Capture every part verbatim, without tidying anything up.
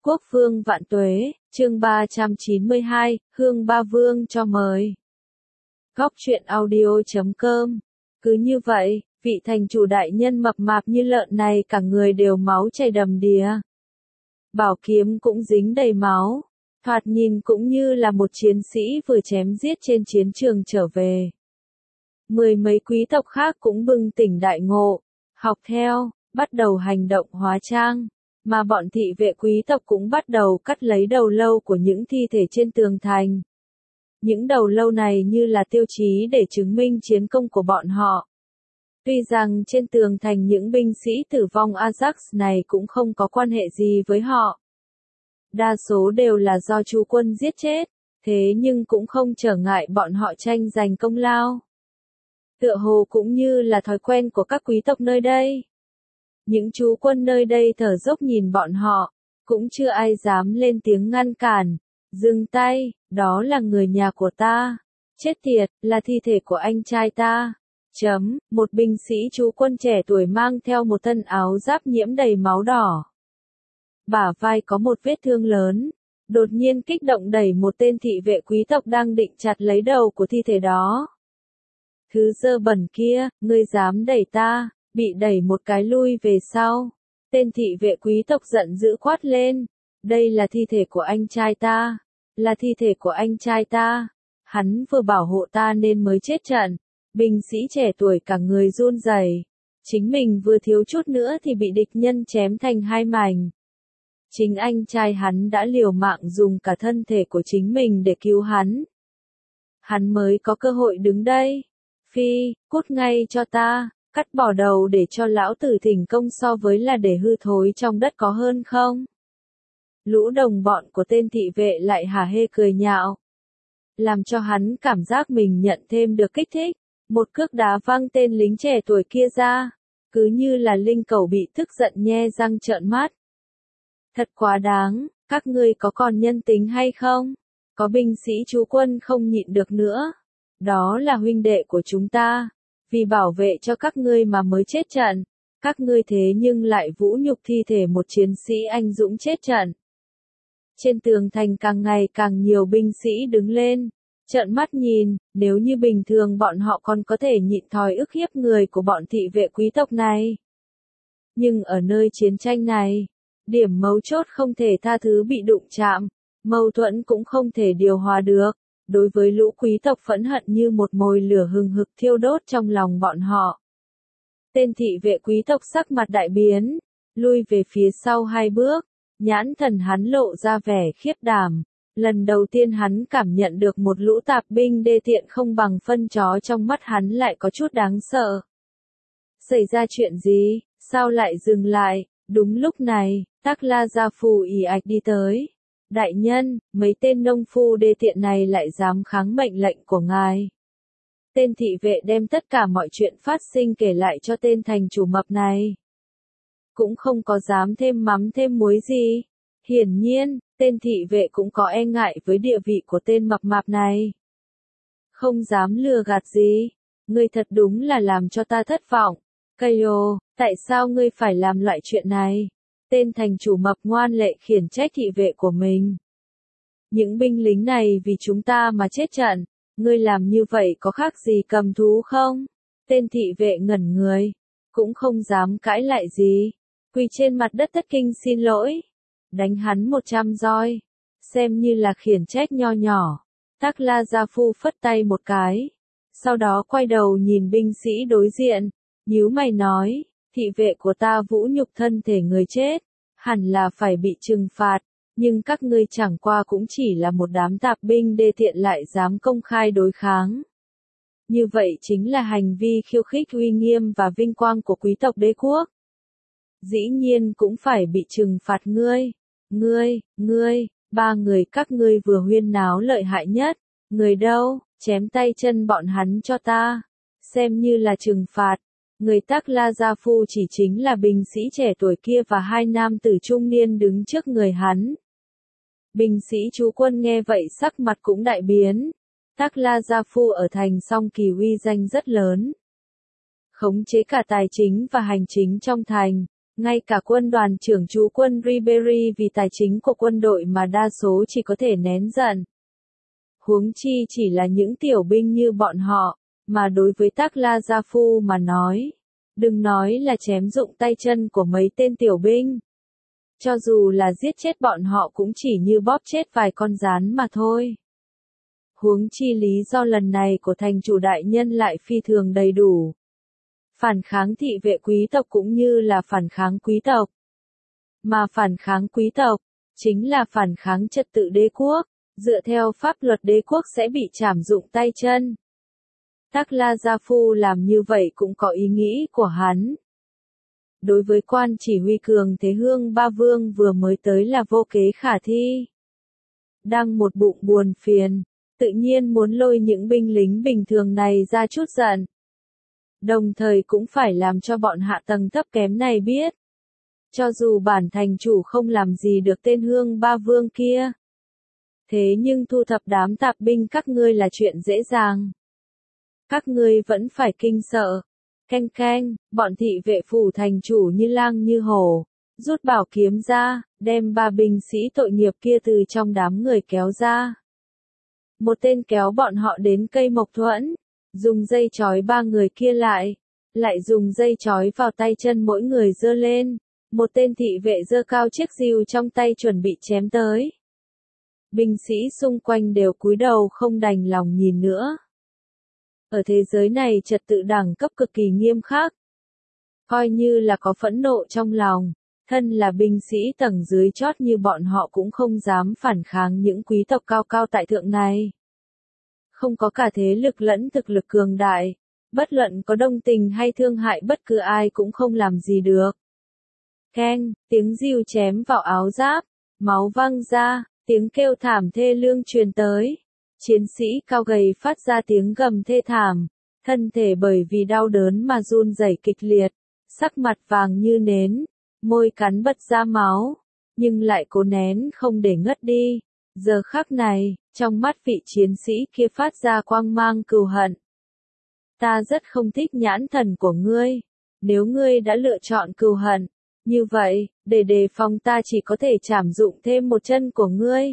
Quốc vương vạn tuế, chương ba trăm chín mươi hai, Hương Ba Vương cho mời. Góc truyện audio chấm com. Cứ như vậy, vị thành chủ đại nhân mập mạp như lợn này cả người đều máu chảy đầm đìa. Bảo kiếm cũng dính đầy máu, thoạt nhìn cũng như là một chiến sĩ vừa chém giết trên chiến trường trở về. Mười mấy quý tộc khác cũng bừng tỉnh đại ngộ, học theo, bắt đầu hành động hóa trang. Mà bọn thị vệ quý tộc cũng bắt đầu cắt lấy đầu lâu của những thi thể trên tường thành. Những đầu lâu này như là tiêu chí để chứng minh chiến công của bọn họ. Tuy rằng trên tường thành những binh sĩ tử vong Ajax này cũng không có quan hệ gì với họ. Đa số đều là do chú quân giết chết, thế nhưng cũng không trở ngại bọn họ tranh giành công lao. Tựa hồ cũng như là thói quen của các quý tộc nơi đây. Những chú quân nơi đây thở dốc nhìn bọn họ, cũng chưa ai dám lên tiếng ngăn cản. Dừng tay, đó là người nhà của ta. Chết tiệt, là thi thể của anh trai ta. Chấm, một binh sĩ chú quân trẻ tuổi mang theo một thân áo giáp nhiễm đầy máu đỏ. Bả vai có một vết thương lớn, đột nhiên kích động đẩy một tên thị vệ quý tộc đang định chặt lấy đầu của thi thể đó. Thứ dơ bẩn kia, ngươi dám đẩy ta. Bị đẩy một cái lui về sau. Tên thị vệ quý tộc giận dữ quát lên. Đây là thi thể của anh trai ta. Là thi thể của anh trai ta. Hắn vừa bảo hộ ta nên mới chết trận. Binh sĩ trẻ tuổi cả người run rẩy. Chính mình vừa thiếu chút nữa thì bị địch nhân chém thành hai mảnh. Chính anh trai hắn đã liều mạng dùng cả thân thể của chính mình để cứu hắn. Hắn mới có cơ hội đứng đây. Phi, cút ngay cho ta. Cắt bỏ đầu để cho lão tử thỉnh công so với là để hư thối trong đất có hơn không? Lũ đồng bọn của tên thị vệ lại hả hê cười nhạo. Làm cho hắn cảm giác mình nhận thêm được kích thích. Một cước đá văng tên lính trẻ tuổi kia ra. Cứ như là linh cẩu bị tức giận nhe răng trợn mắt. Thật quá đáng, các ngươi có còn nhân tính hay không? Có binh sĩ chú quân không nhịn được nữa. Đó là huynh đệ của chúng ta. Vì bảo vệ cho các ngươi mà mới chết trận, các ngươi thế nhưng lại vũ nhục thi thể một chiến sĩ anh dũng chết trận. Trên tường thành càng ngày càng nhiều binh sĩ đứng lên, trợn mắt nhìn, nếu như bình thường bọn họ còn có thể nhịn thòi ức hiếp người của bọn thị vệ quý tộc này. Nhưng ở nơi chiến tranh này, điểm mấu chốt không thể tha thứ bị đụng chạm, mâu thuẫn cũng không thể điều hòa được. Đối với lũ quý tộc phẫn hận như một mồi lửa hừng hực thiêu đốt trong lòng bọn họ. Tên thị vệ quý tộc sắc mặt đại biến, lui về phía sau hai bước, nhãn thần hắn lộ ra vẻ khiếp đảm. Lần đầu tiên hắn cảm nhận được một lũ tạp binh đê tiện không bằng phân chó trong mắt hắn lại có chút đáng sợ. Xảy ra chuyện gì, sao lại dừng lại? Đúng lúc này, Tắc La Gia Phù ì ạch đi tới. Đại nhân, mấy tên nông phu đê tiện này lại dám kháng mệnh lệnh của ngài. Tên thị vệ đem tất cả mọi chuyện phát sinh kể lại cho tên thành chủ mập này. Cũng không có dám thêm mắm thêm muối gì. Hiển nhiên, tên thị vệ cũng có e ngại với địa vị của tên mập mạp này. Không dám lừa gạt gì. Ngươi thật đúng là làm cho ta thất vọng. Kayo, tại sao ngươi phải làm loại chuyện này? Tên thành chủ mập ngoan lệ khiển trách thị vệ của mình. Những binh lính này vì chúng ta mà chết trận, ngươi làm như vậy có khác gì cầm thú không? Tên thị vệ ngẩn người, cũng không dám cãi lại gì, quỳ trên mặt đất thất kinh xin lỗi, đánh hắn một trăm roi, xem như là khiển trách nho nhỏ. Tắc La Gia Phu phất tay một cái, sau đó quay đầu nhìn binh sĩ đối diện, nhíu mày nói. Thị vệ của ta vũ nhục thân thể người chết, hẳn là phải bị trừng phạt, nhưng các ngươi chẳng qua cũng chỉ là một đám tạp binh đê tiện lại dám công khai đối kháng. Như vậy chính là hành vi khiêu khích uy nghiêm và vinh quang của quý tộc đế quốc. Dĩ nhiên cũng phải bị trừng phạt ngươi, ngươi, ngươi, ba người các ngươi vừa huyên náo lợi hại nhất, người đâu, chém tay chân bọn hắn cho ta, xem như là trừng phạt. Người Tắc La Gia Phu chỉ chính là binh sĩ trẻ tuổi kia và hai nam tử trung niên đứng trước người hắn. Binh sĩ chú quân nghe vậy sắc mặt cũng đại biến. Tắc La Gia Phu ở thành Song Kỳ uy danh rất lớn. Khống chế cả tài chính và hành chính trong thành, Ngay cả quân đoàn trưởng trú quân Ribéry vì tài chính của quân đội mà đa số chỉ có thể nén giận. Huống chi chỉ là những tiểu binh như bọn họ, mà đối với Taklajafu mà nói, đừng nói là chém rụng tay chân của mấy tên tiểu binh. Cho dù là giết chết bọn họ cũng chỉ như bóp chết vài con gián mà thôi. Huống chi lý do lần này của thành chủ đại nhân lại phi thường đầy đủ. Phản kháng thị vệ quý tộc cũng như là phản kháng quý tộc. Mà phản kháng quý tộc, chính là phản kháng trật tự đế quốc, dựa theo pháp luật đế quốc sẽ bị trảm dụng tay chân. Taklajafu làm như vậy cũng có ý nghĩ của hắn. Đối với quan chỉ huy cường thế Hương Ba Vương vừa mới tới là vô kế khả thi. Đang một bụng buồn phiền, tự nhiên muốn lôi những binh lính bình thường này ra chút giận. Đồng thời cũng phải làm cho bọn hạ tầng thấp kém này biết. Cho dù bản thành chủ không làm gì được tên Hương Ba Vương kia. Thế nhưng thu thập đám tạp binh các ngươi là chuyện dễ dàng. Các ngươi vẫn phải kinh sợ. Canh canh, bọn thị vệ phủ thành chủ như lang như hổ, rút bảo kiếm ra, đem ba binh sĩ tội nghiệp kia từ trong đám người kéo ra. Một tên kéo bọn họ đến cây mộc thuẫn, dùng dây trói ba người kia lại, lại dùng dây trói vào tay chân mỗi người giơ lên, một tên thị vệ giơ cao chiếc rìu trong tay chuẩn bị chém tới. Binh sĩ xung quanh đều cúi đầu không đành lòng nhìn nữa. Ở thế giới này trật tự đẳng cấp cực kỳ nghiêm khắc. Coi như là có phẫn nộ trong lòng, thân là binh sĩ tầng dưới chót như bọn họ cũng không dám phản kháng những quý tộc cao cao tại thượng này. Không có cả thế lực lẫn thực lực cường đại, bất luận có đồng tình hay thương hại bất cứ ai cũng không làm gì được. Keng, tiếng rìu chém vào áo giáp, máu văng ra, tiếng kêu thảm thê lương truyền tới. Chiến sĩ cao gầy phát ra tiếng gầm thê thảm, thân thể bởi vì đau đớn mà run rẩy kịch liệt, sắc mặt vàng như nến, môi cắn bật ra máu, nhưng lại cố nén không để ngất đi. Giờ khắc này, trong mắt vị chiến sĩ kia phát ra quang mang cừu hận. Ta rất không thích nhãn thần của ngươi, nếu ngươi đã lựa chọn cừu hận, như vậy, để đề phòng ta chỉ có thể trảm dụng thêm một chân của ngươi.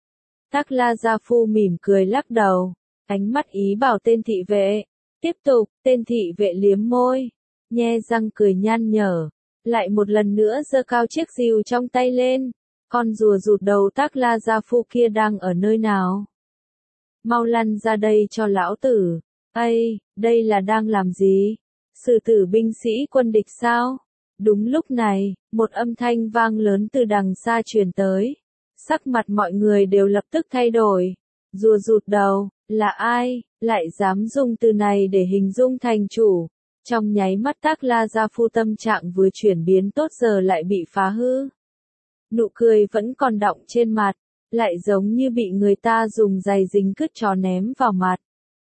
Taklajafu mỉm cười lắc đầu, ánh mắt ý bảo tên thị vệ. Tiếp tục, tên thị vệ liếm môi, nhe răng cười nhăn nhở, lại một lần nữa giơ cao chiếc rìu trong tay lên. Con rùa rụt đầu Taklajafu kia đang ở nơi nào? Mau lăn ra đây cho lão tử. Ây, đây là đang làm gì? Xử tử binh sĩ quân địch sao? Đúng lúc này, một âm thanh vang lớn từ đằng xa truyền tới. Sắc mặt mọi người đều lập tức thay đổi. Rùa rụt đầu, là ai, lại dám dùng từ này để hình dung thành chủ. Trong nháy mắt Taklajafu tâm trạng vừa chuyển biến tốt giờ lại bị phá hư. Nụ cười vẫn còn đọng trên mặt, lại giống như bị người ta dùng giày dính cứt chó ném vào mặt.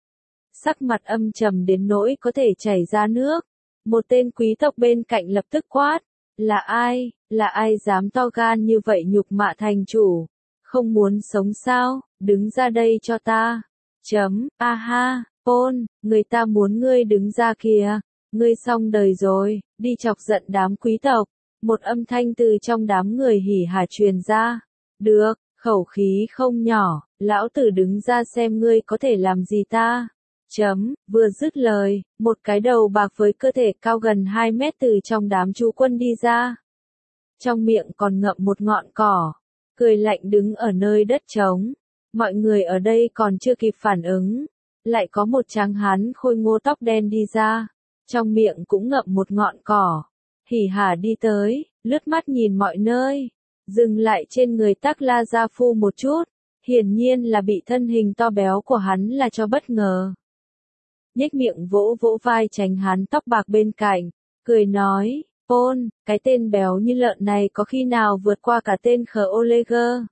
Sắc mặt âm trầm đến nỗi có thể chảy ra nước. Một tên quý tộc bên cạnh lập tức quát. Là ai, là ai dám to gan như vậy nhục mạ thành chủ? Không muốn sống sao, đứng ra đây cho ta. Chấm, a ha, Paul, người ta muốn ngươi đứng ra kìa. Ngươi xong đời rồi, đi chọc giận đám quý tộc. Một âm thanh từ trong đám người hỉ hả truyền ra. Được, khẩu khí không nhỏ, lão tử đứng ra xem ngươi có thể làm gì ta. Chấm, vừa dứt lời, một cái đầu bạc với cơ thể cao gần hai mét từ trong đám chú quân đi ra. Trong miệng còn ngậm một ngọn cỏ, cười lạnh đứng ở nơi đất trống. Mọi người ở đây còn chưa kịp phản ứng, lại có một tráng hán khôi ngô tóc đen đi ra, trong miệng cũng ngậm một ngọn cỏ. Hỉ hả đi tới, lướt mắt nhìn mọi nơi, dừng lại trên người Taklajafu một chút, hiển nhiên là bị thân hình to béo của hắn là cho bất ngờ. Nhếch miệng vỗ vỗ vai tránh hán tóc bạc bên cạnh, cười nói, Paul, cái tên béo như lợn này có khi nào vượt qua cả tên khờ Oleger?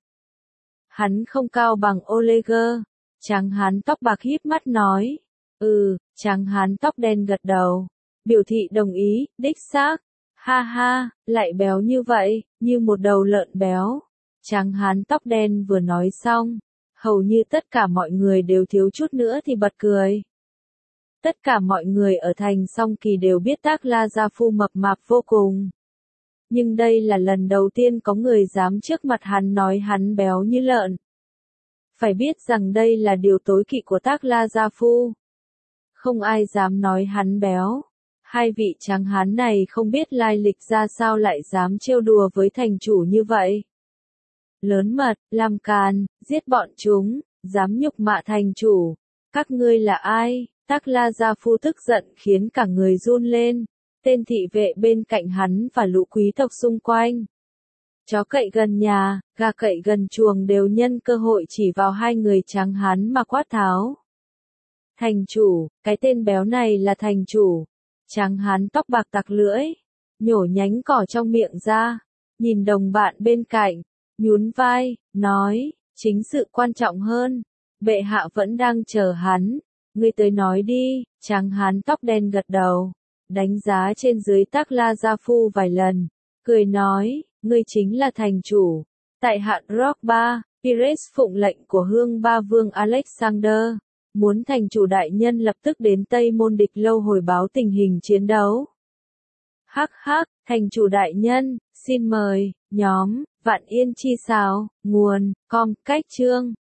Hắn không cao bằng Oleger. Tráng hán tóc bạc híp mắt nói, ừ, tráng hán tóc đen gật đầu, biểu thị đồng ý, đích xác. Ha ha, lại béo như vậy, như một đầu lợn béo. Tráng hán tóc đen vừa nói xong, hầu như tất cả mọi người đều thiếu chút nữa thì bật cười. Tất cả mọi người ở thành Song Kỳ đều biết Taklajafu mập mạp vô cùng. Nhưng đây là lần đầu tiên có người dám trước mặt hắn nói hắn béo như lợn. Phải biết rằng đây là điều tối kỵ của Tác La Gia Phu. Không ai dám nói hắn béo. Hai vị tráng hán này không biết lai lịch ra sao lại dám trêu đùa với thành chủ như vậy. Lớn mật, làm càn, giết bọn chúng, dám nhục mạ thành chủ. Các ngươi là ai? Tác La Gia Phu tức giận khiến cả người run lên. Tên thị vệ bên cạnh hắn và lũ quý tộc xung quanh. Chó cậy gần nhà, gà cậy gần chuồng đều nhân cơ hội chỉ vào hai người tráng hán mà quát tháo. Thành chủ, cái tên béo này là thành chủ. Tráng hán tóc bạc tặc lưỡi, nhổ nhánh cỏ trong miệng ra, nhìn đồng bạn bên cạnh, nhún vai, nói, chính sự quan trọng hơn. Bệ hạ vẫn đang chờ hắn, ngươi tới nói đi. Tráng hán tóc đen gật đầu, đánh giá trên dưới Tác La Gia Phu vài lần, cười nói, ngươi chính là thành chủ. Tại hạn Rock ba, Pires phụng lệnh của Hương Ba Vương Alexander, muốn thành chủ đại nhân lập tức đến Tây Môn Địch Lâu hồi báo tình hình chiến đấu. Hắc hắc, thành chủ đại nhân, xin mời, nhóm, Vạn Yên Chi Sào, nguồn, com, cách chương.